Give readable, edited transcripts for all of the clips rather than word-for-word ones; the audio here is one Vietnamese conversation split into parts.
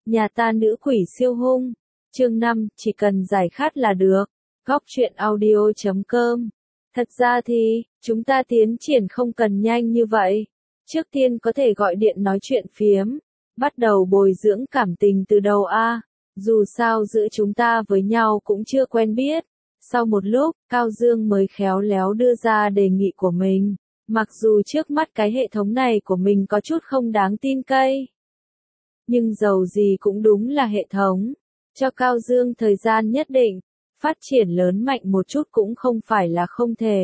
Nhà ta nữ quỷ siêu hung. Chương 5, chỉ cần giải khát là được. Góc truyện audio.com. Thật ra thì, chúng ta tiến triển không cần nhanh như vậy. Trước tiên có thể gọi điện nói chuyện phiếm. Bắt đầu bồi dưỡng cảm tình từ đầu a. Dù sao giữa chúng ta với nhau cũng chưa quen biết. Sau một lúc, Cao Dương mới khéo léo đưa ra đề nghị của mình. Mặc dù trước mắt cái hệ thống này của mình có chút không đáng tin cậy. Nhưng dầu gì cũng đúng là hệ thống. Cho Cao Dương thời gian nhất định, phát triển lớn mạnh một chút cũng không phải là không thể.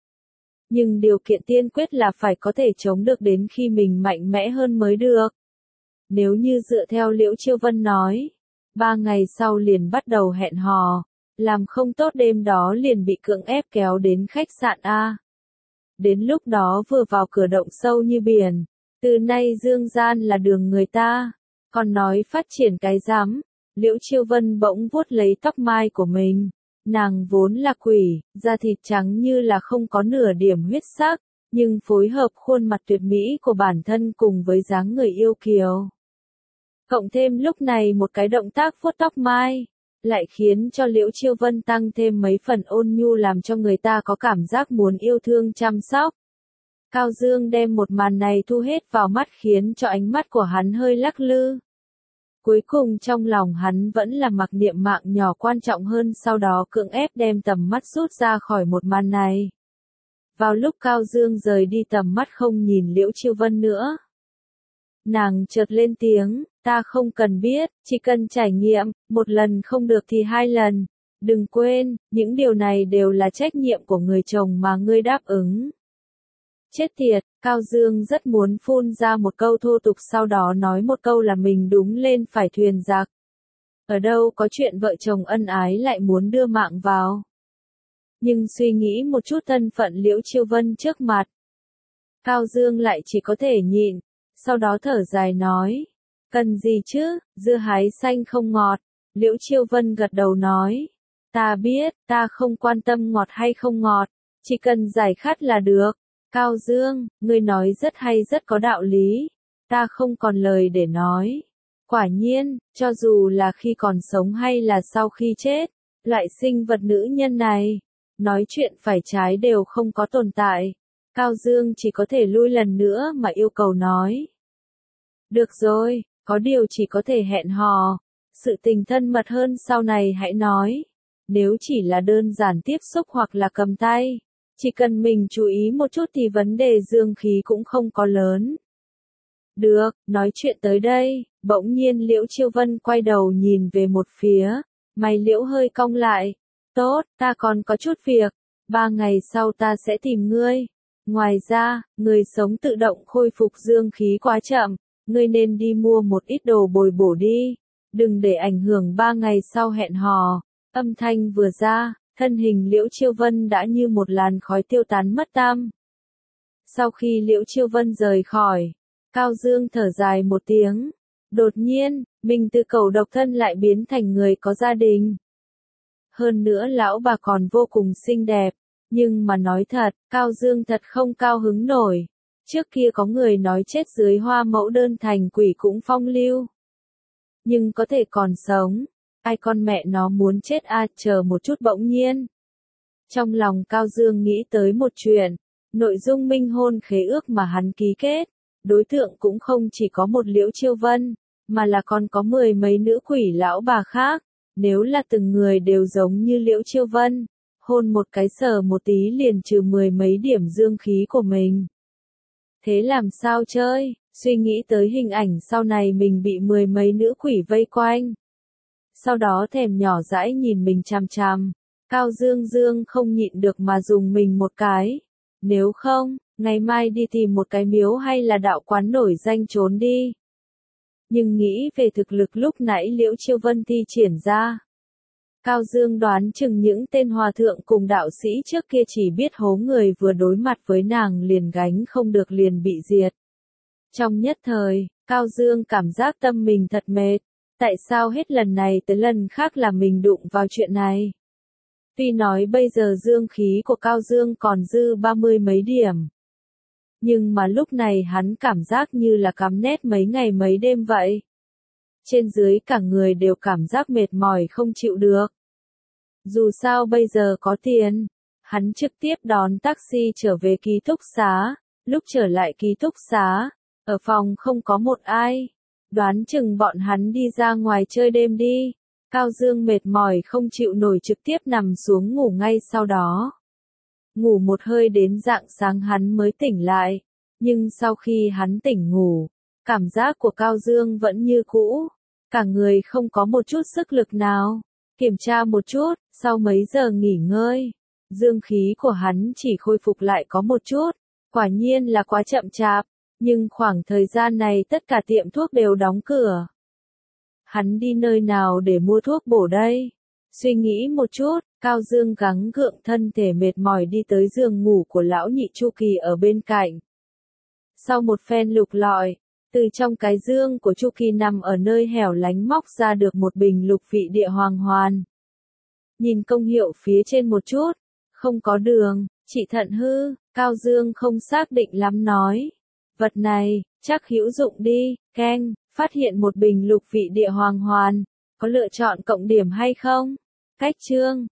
Nhưng điều kiện tiên quyết là phải có thể chống được đến khi mình mạnh mẽ hơn mới được. Nếu như dựa theo Liễu Chiêu Vân nói, 3 ngày sau liền bắt đầu hẹn hò, làm không tốt đêm đó liền bị cưỡng ép kéo đến khách sạn A. Đến lúc đó vừa vào cửa động sâu như biển, từ nay dương gian là đường người ta, còn nói phát triển cái rắm. Liễu Chiêu Vân bỗng vuốt lấy tóc mai của mình, nàng vốn là quỷ, da thịt trắng như là không có nửa điểm huyết sắc, nhưng phối hợp khuôn mặt tuyệt mỹ của bản thân cùng với dáng người yêu kiều. Cộng thêm lúc này một cái động tác vuốt tóc mai, lại khiến cho Liễu Chiêu Vân tăng thêm mấy phần ôn nhu làm cho người ta có cảm giác muốn yêu thương chăm sóc. Cao Dương đem một màn này thu hết vào mắt khiến cho ánh mắt của hắn hơi lắc lư. Cuối cùng trong lòng hắn vẫn là mặc niệm mạng nhỏ quan trọng hơn, sau đó cưỡng ép đem tầm mắt rút ra khỏi một màn này. Vào lúc Cao Dương rời đi tầm mắt không nhìn Liễu Chiêu Vân nữa, nàng chợt lên tiếng, ta không cần biết, chỉ cần trải nghiệm, một lần không được thì 2 lần. Đừng quên, những điều này đều là trách nhiệm của người chồng mà ngươi đáp ứng. Chết tiệt, Cao Dương rất muốn phun ra một câu thô tục, sau đó nói một câu là mình đúng lên phải thuyền giặc. Ở đâu có chuyện vợ chồng ân ái lại muốn đưa mạng vào. Nhưng suy nghĩ một chút thân phận Liễu Chiêu Vân trước mặt, Cao Dương lại chỉ có thể nhịn, sau đó thở dài nói. Cần gì chứ, dưa hái xanh không ngọt. Liễu Chiêu Vân gật đầu nói. Ta biết, ta không quan tâm ngọt hay không ngọt, chỉ cần giải khát là được. Cao Dương, ngươi nói rất hay, rất có đạo lý. Ta không còn lời để nói. Quả nhiên, cho dù là khi còn sống hay là sau khi chết, loại sinh vật nữ nhân này, nói chuyện phải trái đều không có tồn tại. Cao Dương chỉ có thể lui lần nữa mà yêu cầu nói. Được rồi, có điều chỉ có thể hẹn hò. Sự tình thân mật hơn sau này hãy nói. Nếu chỉ là đơn giản tiếp xúc hoặc là cầm tay, chỉ cần mình chú ý một chút thì vấn đề dương khí cũng không có lớn. Được, nói chuyện tới đây, bỗng nhiên Liễu Chiêu Vân quay đầu nhìn về một phía, mày Liễu hơi cong lại. Tốt, ta còn có chút việc, 3 ngày sau ta sẽ tìm ngươi. Ngoài ra, người sống tự động khôi phục dương khí quá chậm, ngươi nên đi mua một ít đồ bồi bổ đi, đừng để ảnh hưởng 3 ngày sau hẹn hò. Âm thanh vừa ra, thân hình Liễu Chiêu Vân đã như một làn khói tiêu tán mất tăm. Sau khi Liễu Chiêu Vân rời khỏi, Cao Dương thở dài một tiếng. Đột nhiên, mình từ cẩu độc thân lại biến thành người có gia đình. Hơn nữa lão bà còn vô cùng xinh đẹp. Nhưng mà nói thật, Cao Dương thật không cao hứng nổi. Trước kia có người nói chết dưới hoa mẫu đơn thành quỷ cũng phong lưu. Nhưng có thể còn sống. Ai con mẹ nó muốn chết à, chờ một chút bỗng nhiên. Trong lòng Cao Dương nghĩ tới một chuyện. Nội dung minh hôn khế ước mà hắn ký kết. Đối tượng cũng không chỉ có một Liễu Chiêu Vân, mà là còn có 10 mấy nữ quỷ lão bà khác. Nếu là từng người đều giống như Liễu Chiêu Vân, hôn một cái sờ một tí liền trừ 10 mấy điểm dương khí của mình. Thế làm sao chơi, suy nghĩ tới hình ảnh sau này mình bị 10 mấy nữ quỷ vây quanh. Sau đó thèm nhỏ dãi nhìn mình chằm chằm, Cao Dương không nhịn được mà dùng mình một cái. Nếu không, ngày mai đi tìm một cái miếu hay là đạo quán nổi danh trốn đi. Nhưng nghĩ về thực lực lúc nãy Liễu Chiêu Vân thi triển ra, Cao Dương đoán chừng những tên hòa thượng cùng đạo sĩ trước kia chỉ biết hố người vừa đối mặt với nàng liền gánh không được liền bị diệt. Trong nhất thời, Cao Dương cảm giác tâm mình thật mệt. Tại sao hết lần này tới lần khác là mình đụng vào chuyện này? Tuy nói bây giờ dương khí của Cao Dương còn dư 30 mấy điểm. Nhưng mà lúc này hắn cảm giác như là cắm nét mấy ngày mấy đêm vậy. trên dưới cả người đều cảm giác mệt mỏi không chịu được. Dù sao bây giờ có tiền, hắn trực tiếp đón taxi trở về ký túc xá, lúc trở lại ký túc xá, ở phòng không có một ai, đoán chừng bọn hắn đi ra ngoài chơi đêm đi. Cao Dương mệt mỏi không chịu nổi trực tiếp nằm xuống ngủ ngay sau đó. Ngủ một hơi đến rạng sáng hắn mới tỉnh lại, nhưng sau khi hắn tỉnh ngủ, cảm giác của Cao Dương vẫn như cũ, cả người không có một chút sức lực nào. Kiểm tra một chút, sau mấy giờ nghỉ ngơi, dương khí của hắn chỉ khôi phục lại có một chút, quả nhiên là quá chậm chạp, nhưng khoảng thời gian này tất cả tiệm thuốc đều đóng cửa. Hắn đi nơi nào để mua thuốc bổ đây? Suy nghĩ một chút, Cao Dương gắng gượng thân thể mệt mỏi đi tới giường ngủ của lão nhị Chu Kỳ ở bên cạnh. Sau một phen lục lọi, từ trong cái dương của Chu Kỳ nằm ở nơi hẻo lánh móc ra được một bình lục vị địa hoàng hoàn. Nhìn công hiệu phía trên một chút, không có đường, trị thận hư, Cao Dương không xác định lắm nói. Vật này, chắc hữu dụng đi, keng, phát hiện một bình lục vị địa hoàng hoàn, có lựa chọn cộng điểm hay không? Cách chương